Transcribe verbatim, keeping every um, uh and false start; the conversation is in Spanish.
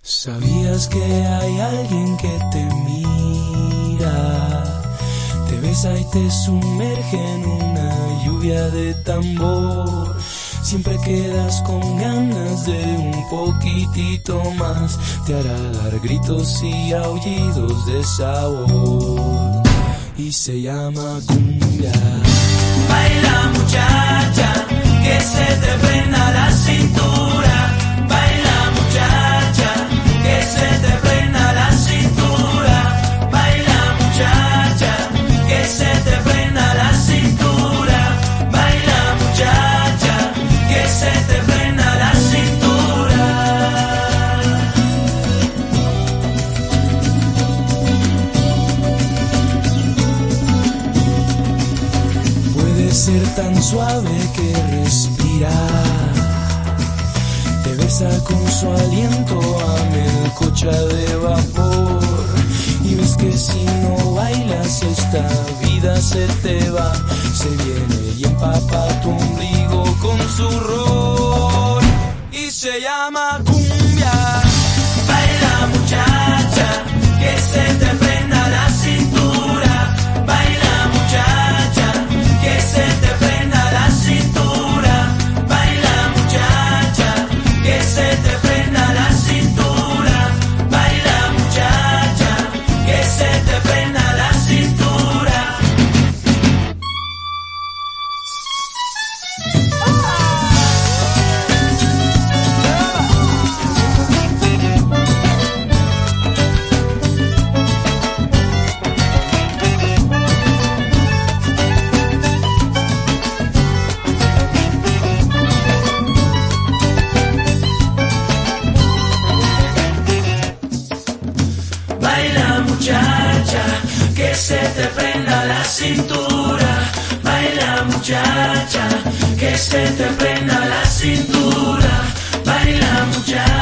¿Sabías que hay alguien que te mira? Te besa y te sumerge en una lluvia de tambor. Siempre quedas con ganas de un poquitito más. Te hará dar gritos y aullidos de sabor. Y se llama cumbia. Baila muchacha, que se te frena la cintura. Baila muchacha, que se te frena la cintura. Baila muchacha, que se te frena la cintura. Baila muchacha, que se te frena la cintura. Puede ser tan suave que respira. Te besa con su aliento a melcocha de vapor. Y ves que si no bailas esta vida se te va. Se viene y empapa tu ombligo con su rol. Y se llama cumbia. Baila muchacha, que se te frena la cintura. Baila muchacha, que se te frena la cintura. Baila muchacha, que se te frena la cintura. Baila muchacha, que se te frena la cintura. Baila muchacha, que se te prenda la cintura. Baila muchacha, que se te prenda la cintura. Baila muchacha.